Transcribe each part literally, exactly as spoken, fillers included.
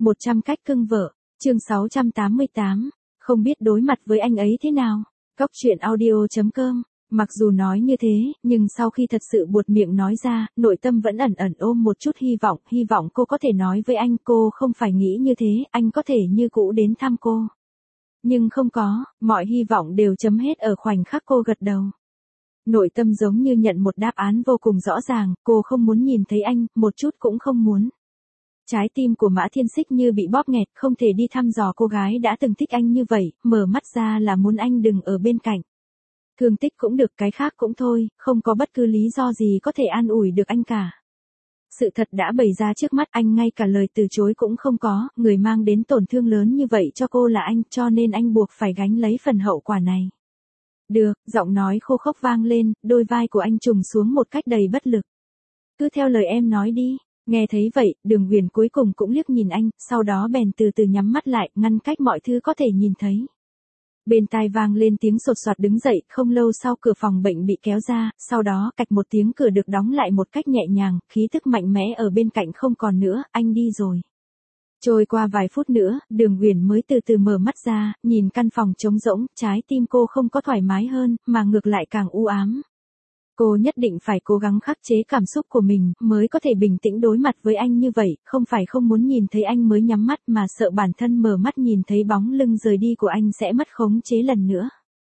một trăm cách cưng vợ, chương sáu trăm tám mươi tám, không biết đối mặt với anh ấy thế nào. Cóc truyện audio chấm com. Mặc dù nói như thế, nhưng sau khi thật sự buột miệng nói ra, nội tâm vẫn ẩn ẩn ôm một chút hy vọng, hy vọng cô có thể nói với anh, cô không phải nghĩ như thế, anh có thể như cũ đến thăm cô. Nhưng không có, mọi hy vọng đều chấm hết ở khoảnh khắc cô gật đầu. Nội tâm giống như nhận một đáp án vô cùng rõ ràng, cô không muốn nhìn thấy anh, một chút cũng không muốn. Trái tim của Mã Thiên Xích như bị bóp nghẹt, không thể đi thăm dò cô gái đã từng thích anh như vậy, mở mắt ra là muốn anh đừng ở bên cạnh. Thương tích cũng được, cái khác cũng thôi, không có bất cứ lý do gì có thể an ủi được anh cả. Sự thật đã bày ra trước mắt, anh ngay cả lời từ chối cũng không có, người mang đến tổn thương lớn như vậy cho cô là anh, cho nên anh buộc phải gánh lấy phần hậu quả này. Được, giọng nói khô khốc vang lên, đôi vai của anh trùng xuống một cách đầy bất lực. Cứ theo lời em nói đi. Nghe thấy vậy, Đường Huyền cuối cùng cũng liếc nhìn anh, sau đó bèn từ từ nhắm mắt lại, ngăn cách mọi thứ có thể nhìn thấy. Bên tai vang lên tiếng sột soạt đứng dậy, không lâu sau cửa phòng bệnh bị kéo ra, sau đó cạch một tiếng cửa được đóng lại một cách nhẹ nhàng, khí thức mạnh mẽ ở bên cạnh không còn nữa, anh đi rồi. Trôi qua vài phút nữa, Đường Huyền mới từ từ mở mắt ra, nhìn căn phòng trống rỗng, trái tim cô không có thoải mái hơn, mà ngược lại càng u ám. Cô nhất định phải cố gắng khắc chế cảm xúc của mình, mới có thể bình tĩnh đối mặt với anh như vậy, không phải không muốn nhìn thấy anh mới nhắm mắt mà sợ bản thân mở mắt nhìn thấy bóng lưng rời đi của anh sẽ mất khống chế lần nữa.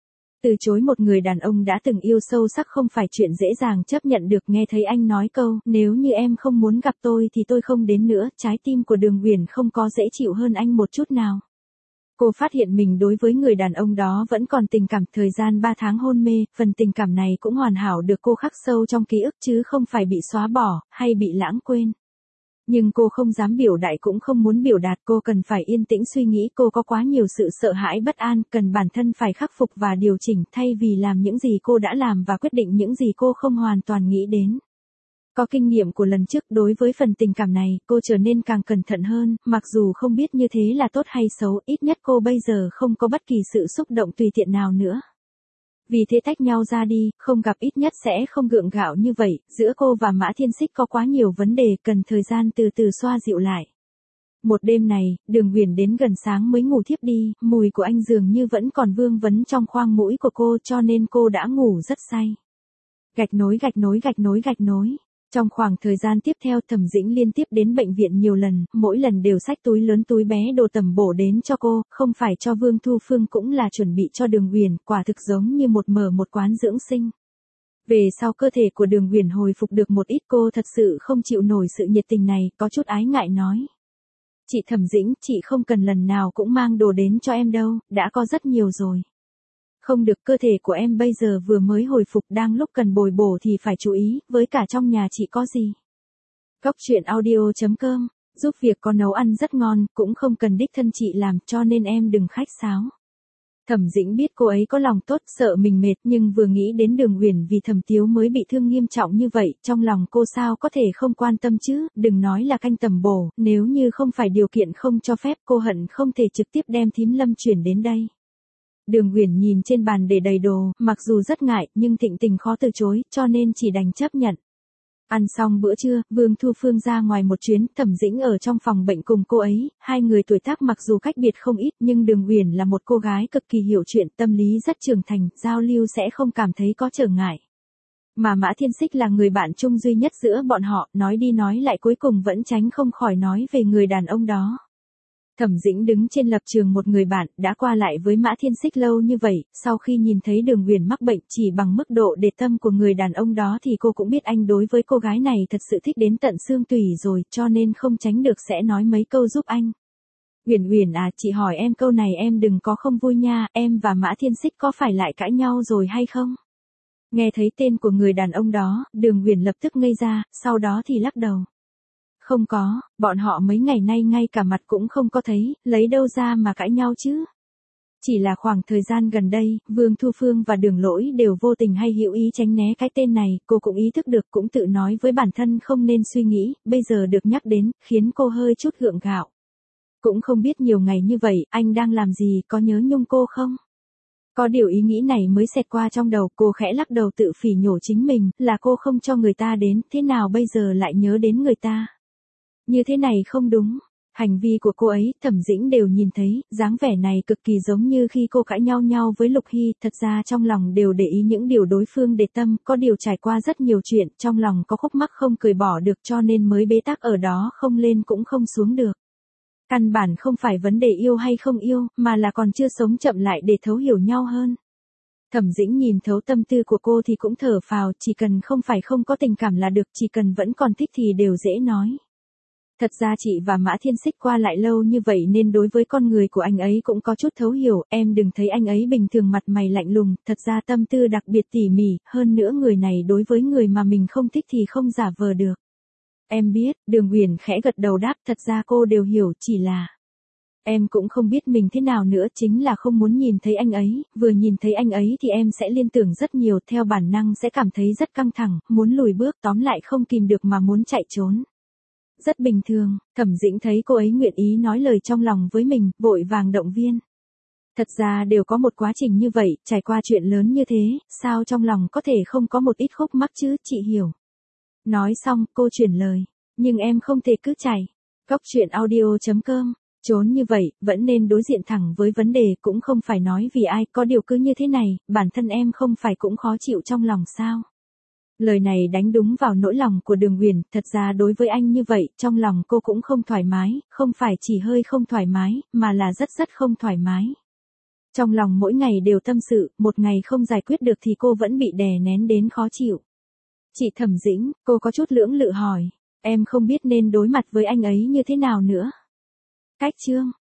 Từ chối một người đàn ông đã từng yêu sâu sắc không phải chuyện dễ dàng chấp nhận được, nghe thấy anh nói câu, nếu như em không muốn gặp tôi thì tôi không đến nữa, trái tim của Đường Huyền không có dễ chịu hơn anh một chút nào. Cô phát hiện mình đối với người đàn ông đó vẫn còn tình cảm, thời gian ba tháng hôn mê, phần tình cảm này cũng hoàn hảo được cô khắc sâu trong ký ức chứ không phải bị xóa bỏ, hay bị lãng quên. Nhưng cô không dám biểu đại cũng không muốn biểu đạt, cô cần phải yên tĩnh suy nghĩ, cô có quá nhiều sự sợ hãi bất an, cần bản thân phải khắc phục và điều chỉnh thay vì làm những gì cô đã làm và quyết định những gì cô không hoàn toàn nghĩ đến. Có kinh nghiệm của lần trước đối với phần tình cảm này, cô trở nên càng cẩn thận hơn, mặc dù không biết như thế là tốt hay xấu, ít nhất cô bây giờ không có bất kỳ sự xúc động tùy tiện nào nữa. Vì thế tách nhau ra đi, không gặp ít nhất sẽ không gượng gạo như vậy, giữa cô và Mã Thiên Xích có quá nhiều vấn đề, cần thời gian từ từ xoa dịu lại. Một đêm này, Đường Huyền đến gần sáng mới ngủ thiếp đi, mùi của anh dường như vẫn còn vương vấn trong khoang mũi của cô cho nên cô đã ngủ rất say. Gạch nối gạch nối gạch nối gạch nối. Trong khoảng thời gian tiếp theo Thẩm Dĩnh liên tiếp đến bệnh viện nhiều lần, mỗi lần đều xách túi lớn túi bé đồ tầm bổ đến cho cô, không phải cho Vương Thu Phương cũng là chuẩn bị cho Đường Huyền, quả thực giống như một mở một quán dưỡng sinh. Về sau cơ thể của Đường Huyền hồi phục được một ít, cô thật sự không chịu nổi sự nhiệt tình này, có chút ái ngại nói. Chị Thẩm Dĩnh, chị không cần lần nào cũng mang đồ đến cho em đâu, đã có rất nhiều rồi. Không được, cơ thể của em bây giờ vừa mới hồi phục, đang lúc cần bồi bổ thì phải chú ý, với cả trong nhà chị có gì. Cóc truyện audio chấm com, giúp việc có nấu ăn rất ngon, cũng không cần đích thân chị làm cho nên em đừng khách sáo. Thẩm Dĩnh biết cô ấy có lòng tốt, sợ mình mệt nhưng vừa nghĩ đến Đường Huyền vì Thẩm Tiếu mới bị thương nghiêm trọng như vậy, trong lòng cô sao có thể không quan tâm chứ, đừng nói là canh tầm bổ, nếu như không phải điều kiện không cho phép cô hận không thể trực tiếp đem Thím Lâm chuyển đến đây. Đường Huyền nhìn trên bàn để đầy đồ, mặc dù rất ngại, nhưng thịnh tình khó từ chối, cho nên chỉ đành chấp nhận. Ăn xong bữa trưa, Vương Thu Phương ra ngoài một chuyến, Thẩm Dĩnh ở trong phòng bệnh cùng cô ấy, hai người tuổi tác mặc dù cách biệt không ít, nhưng Đường Huyền là một cô gái cực kỳ hiểu chuyện, tâm lý rất trưởng thành, giao lưu sẽ không cảm thấy có trở ngại. Mà Mã Thiên Xích là người bạn chung duy nhất giữa bọn họ, nói đi nói lại cuối cùng vẫn tránh không khỏi nói về người đàn ông đó. Thẩm Dĩnh đứng trên lập trường một người bạn, đã qua lại với Mã Thiên Xích lâu như vậy, sau khi nhìn thấy Đường Huyền mắc bệnh chỉ bằng mức độ để tâm của người đàn ông đó thì cô cũng biết anh đối với cô gái này thật sự thích đến tận xương tủy rồi, cho nên không tránh được sẽ nói mấy câu giúp anh. Huyền Huyền à, chị hỏi em câu này em đừng có không vui nha, em và Mã Thiên Xích có phải lại cãi nhau rồi hay không? Nghe thấy tên của người đàn ông đó, Đường Huyền lập tức ngây ra, sau đó thì lắc đầu. Không có, bọn họ mấy ngày nay ngay cả mặt cũng không có thấy, lấy đâu ra mà cãi nhau chứ. Chỉ là khoảng thời gian gần đây, Vương Thu Phương và Đường Lỗi đều vô tình hay hữu ý tránh né cái tên này, cô cũng ý thức được, cũng tự nói với bản thân không nên suy nghĩ, bây giờ được nhắc đến, khiến cô hơi chút gượng gạo. Cũng không biết nhiều ngày như vậy, anh đang làm gì, có nhớ nhung cô không? Có điều ý nghĩ này mới xẹt qua trong đầu, cô khẽ lắc đầu tự phỉ nhổ chính mình, là cô không cho người ta đến, thế nào bây giờ lại nhớ đến người ta? Như thế này không đúng. Hành vi của cô ấy, Thẩm Dĩnh đều nhìn thấy, dáng vẻ này cực kỳ giống như khi cô cãi nhau nhau với Lục Hy, thật ra trong lòng đều để ý những điều đối phương để tâm, có điều trải qua rất nhiều chuyện, trong lòng có khúc mắc không cười bỏ được cho nên mới bế tắc ở đó không lên cũng không xuống được. Căn bản không phải vấn đề yêu hay không yêu, mà là còn chưa sống chậm lại để thấu hiểu nhau hơn. Thẩm Dĩnh nhìn thấu tâm tư của cô thì cũng thở phào, chỉ cần không phải không có tình cảm là được, chỉ cần vẫn còn thích thì đều dễ nói. Thật ra chị và Mã Thiên Xích qua lại lâu như vậy nên đối với con người của anh ấy cũng có chút thấu hiểu, em đừng thấy anh ấy bình thường mặt mày lạnh lùng, thật ra tâm tư đặc biệt tỉ mỉ, hơn nữa người này đối với người mà mình không thích thì không giả vờ được. Em biết, Đường Uyển khẽ gật đầu đáp, thật ra cô đều hiểu, chỉ là... Em cũng không biết mình thế nào nữa, chính là không muốn nhìn thấy anh ấy, vừa nhìn thấy anh ấy thì em sẽ liên tưởng rất nhiều, theo bản năng sẽ cảm thấy rất căng thẳng, muốn lùi bước, tóm lại không kìm được mà muốn chạy trốn. Rất bình thường, Thẩm Dĩnh thấy cô ấy nguyện ý nói lời trong lòng với mình, vội vàng động viên. Thật ra đều có một quá trình như vậy, trải qua chuyện lớn như thế, sao trong lòng có thể không có một ít khúc mắc chứ, chị hiểu. Nói xong, cô chuyển lời, nhưng em không thể cứ chạy. Góc truyện audio chấm com, trốn như vậy, vẫn nên đối diện thẳng với vấn đề, cũng không phải nói vì ai, có điều cứ như thế này, bản thân em không phải cũng khó chịu trong lòng sao. Lời này đánh đúng vào nỗi lòng của Đường Uyển, thật ra đối với anh như vậy, trong lòng cô cũng không thoải mái, không phải chỉ hơi không thoải mái, mà là rất rất không thoải mái. Trong lòng mỗi ngày đều tâm sự, một ngày không giải quyết được thì cô vẫn bị đè nén đến khó chịu. Chị Thẩm Dĩnh, cô có chút lưỡng lự hỏi, em không biết nên đối mặt với anh ấy như thế nào nữa. Cách chương